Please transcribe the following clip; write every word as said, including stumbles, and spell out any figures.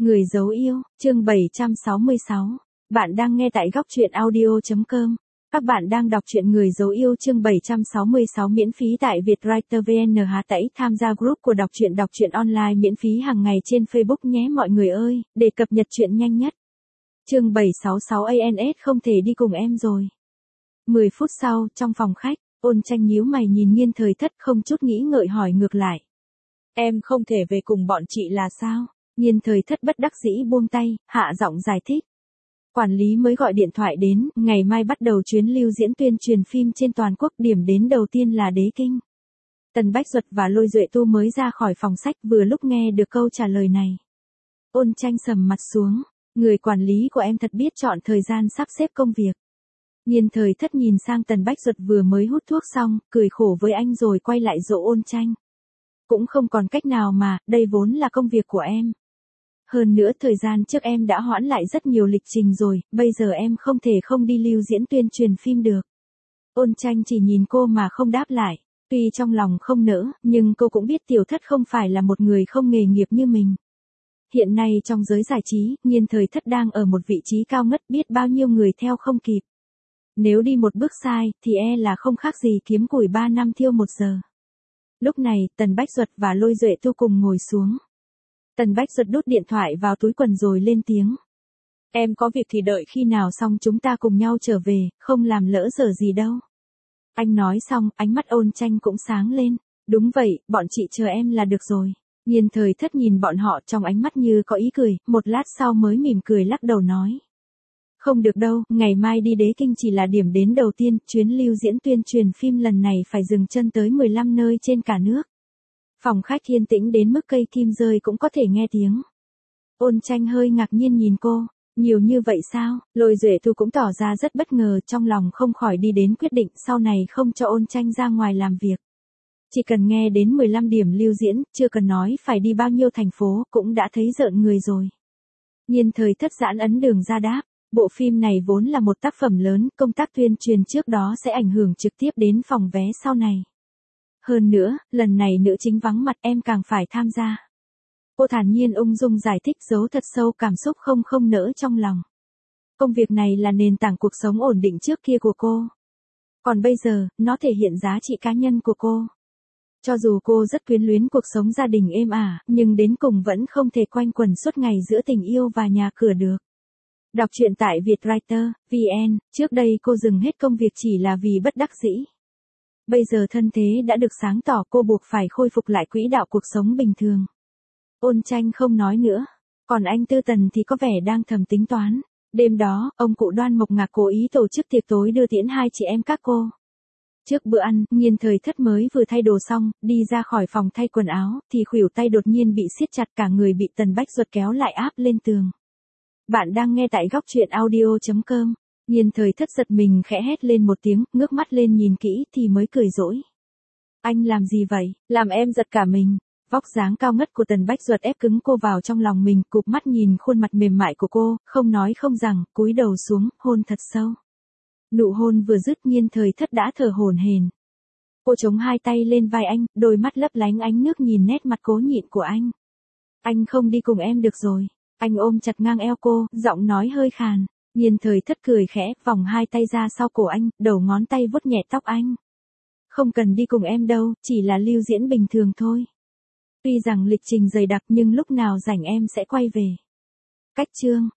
Người dấu yêu, chương bảy trăm sáu mươi sáu. Bạn đang nghe tại góc truyện audio chấm com. Các bạn đang đọc truyện Người dấu yêu chương bảy trăm sáu mươi sáu miễn phí tại Vietwriter vê en. Hà Tĩnh tham gia group của đọc truyện đọc truyện online miễn phí hàng ngày trên Facebook nhé mọi người ơi, để cập nhật truyện nhanh nhất. Chương bảy trăm sáu mươi sáu a en ét không thể đi cùng em rồi. mười phút sau, trong phòng khách, Ôn Tranh nhíu mày nhìn Nghiên Thời Thất không chút nghĩ ngợi hỏi ngược lại. Em không thể về cùng bọn chị là sao? Nghiên Thời Thất bất đắc dĩ buông tay, hạ giọng giải thích. Quản lý mới gọi điện thoại đến, ngày mai bắt đầu chuyến lưu diễn tuyên truyền phim trên toàn quốc, điểm đến đầu tiên là Đế Kinh. Tần Bách Duật và Lôi Duệ Tu mới ra khỏi phòng sách vừa lúc nghe được câu trả lời này. Ôn Tranh sầm mặt xuống, người quản lý của em thật biết chọn thời gian sắp xếp công việc. Nghiên Thời Thất nhìn sang Tần Bách Duật vừa mới hút thuốc xong, cười khổ với anh rồi quay lại dỗ Ôn Tranh. Cũng không còn cách nào mà, đây vốn là công việc của em. Hơn nữa thời gian trước em đã hoãn lại rất nhiều lịch trình rồi, bây giờ em không thể không đi lưu diễn tuyên truyền phim được. Ôn Tranh chỉ nhìn cô mà không đáp lại, tuy trong lòng không nỡ, nhưng cô cũng biết Tiểu Thất không phải là một người không nghề nghiệp như mình. Hiện nay trong giới giải trí, Nghiên Thời Thất đang ở một vị trí cao ngất, biết bao nhiêu người theo không kịp. Nếu đi một bước sai, thì e là không khác gì kiếm củi ba năm thiêu một giờ. Lúc này, Tần Bách Duật và Lôi Duệ Tu cùng ngồi xuống. Tần Bách Duật đút điện thoại vào túi quần rồi lên tiếng. Em có việc thì đợi khi nào xong chúng ta cùng nhau trở về, không làm lỡ giờ gì đâu. Anh nói xong, ánh mắt Ôn Tranh cũng sáng lên. Đúng vậy, bọn chị chờ em là được rồi. Nghiên Thời Thất nhìn bọn họ trong ánh mắt như có ý cười, một lát sau mới mỉm cười lắc đầu nói. Không được đâu, ngày mai đi Đế Kinh chỉ là điểm đến đầu tiên, chuyến lưu diễn tuyên truyền phim lần này phải dừng chân tới mười lăm nơi trên cả nước. Phòng khách yên tĩnh đến mức cây kim rơi cũng có thể nghe tiếng. Ôn Tranh hơi ngạc nhiên nhìn cô, nhiều như vậy sao? Lôi Duệ Tu cũng tỏ ra rất bất ngờ, trong lòng không khỏi đi đến quyết định sau này không cho Ôn Tranh ra ngoài làm việc. Chỉ cần nghe đến mười lăm điểm lưu diễn, chưa cần nói phải đi bao nhiêu thành phố, cũng đã thấy rợn người rồi. Nghiên Thời Thất giãn ấn đường ra đáp. Bộ phim này vốn là một tác phẩm lớn, công tác tuyên truyền trước đó sẽ ảnh hưởng trực tiếp đến phòng vé sau này. Hơn nữa, lần này nữ chính vắng mặt em càng phải tham gia. Cô thản nhiên ung dung giải thích giấu thật sâu cảm xúc không không nỡ trong lòng. Công việc này là nền tảng cuộc sống ổn định trước kia của cô. Còn bây giờ, nó thể hiện giá trị cá nhân của cô. Cho dù cô rất quyến luyến cuộc sống gia đình êm ả, nhưng đến cùng vẫn không thể quanh quẩn suốt ngày giữa tình yêu và nhà cửa được. Đọc truyện tại Vietwriter vê en, trước đây cô dừng hết công việc chỉ là vì bất đắc dĩ. Bây giờ thân thế đã được sáng tỏ, cô buộc phải khôi phục lại quỹ đạo cuộc sống bình thường. Ôn Tranh không nói nữa, còn anh Tư Tần thì có vẻ đang thầm tính toán. Đêm đó, ông cụ Đoan Mộc Ngạc cố ý tổ chức tiệc tối đưa tiễn hai chị em các cô. Trước bữa ăn, Nghiên Thời Thất mới vừa thay đồ xong, đi ra khỏi phòng thay quần áo, thì khuỷu tay đột nhiên bị siết chặt, cả người bị Tần Bách Duật kéo lại áp lên tường. Bạn đang nghe tại góc truyện audio chấm com. Nghiên Thời Thất giật mình khẽ hét lên một tiếng, ngước mắt lên nhìn kỹ thì mới cười dỗi. Anh làm gì vậy? Làm em giật cả mình. Vóc dáng cao ngất của Tần Bách Duật ép cứng cô vào trong lòng mình, cụp mắt nhìn khuôn mặt mềm mại của cô, không nói không rằng, cúi đầu xuống, hôn thật sâu. Nụ hôn vừa dứt, Nghiên Thời Thất đã thở hổn hển. Cô chống hai tay lên vai anh, đôi mắt lấp lánh ánh nước nhìn nét mặt cố nhịn của anh. Anh không đi cùng em được rồi. Anh ôm chặt ngang eo cô, giọng nói hơi khàn. Nghiên Thời Thất cười khẽ, vòng hai tay ra sau cổ anh, đầu ngón tay vuốt nhẹ tóc anh. Không cần đi cùng em đâu, chỉ là lưu diễn bình thường thôi. Tuy rằng lịch trình dày đặc nhưng lúc nào rảnh em sẽ quay về. Cách chương.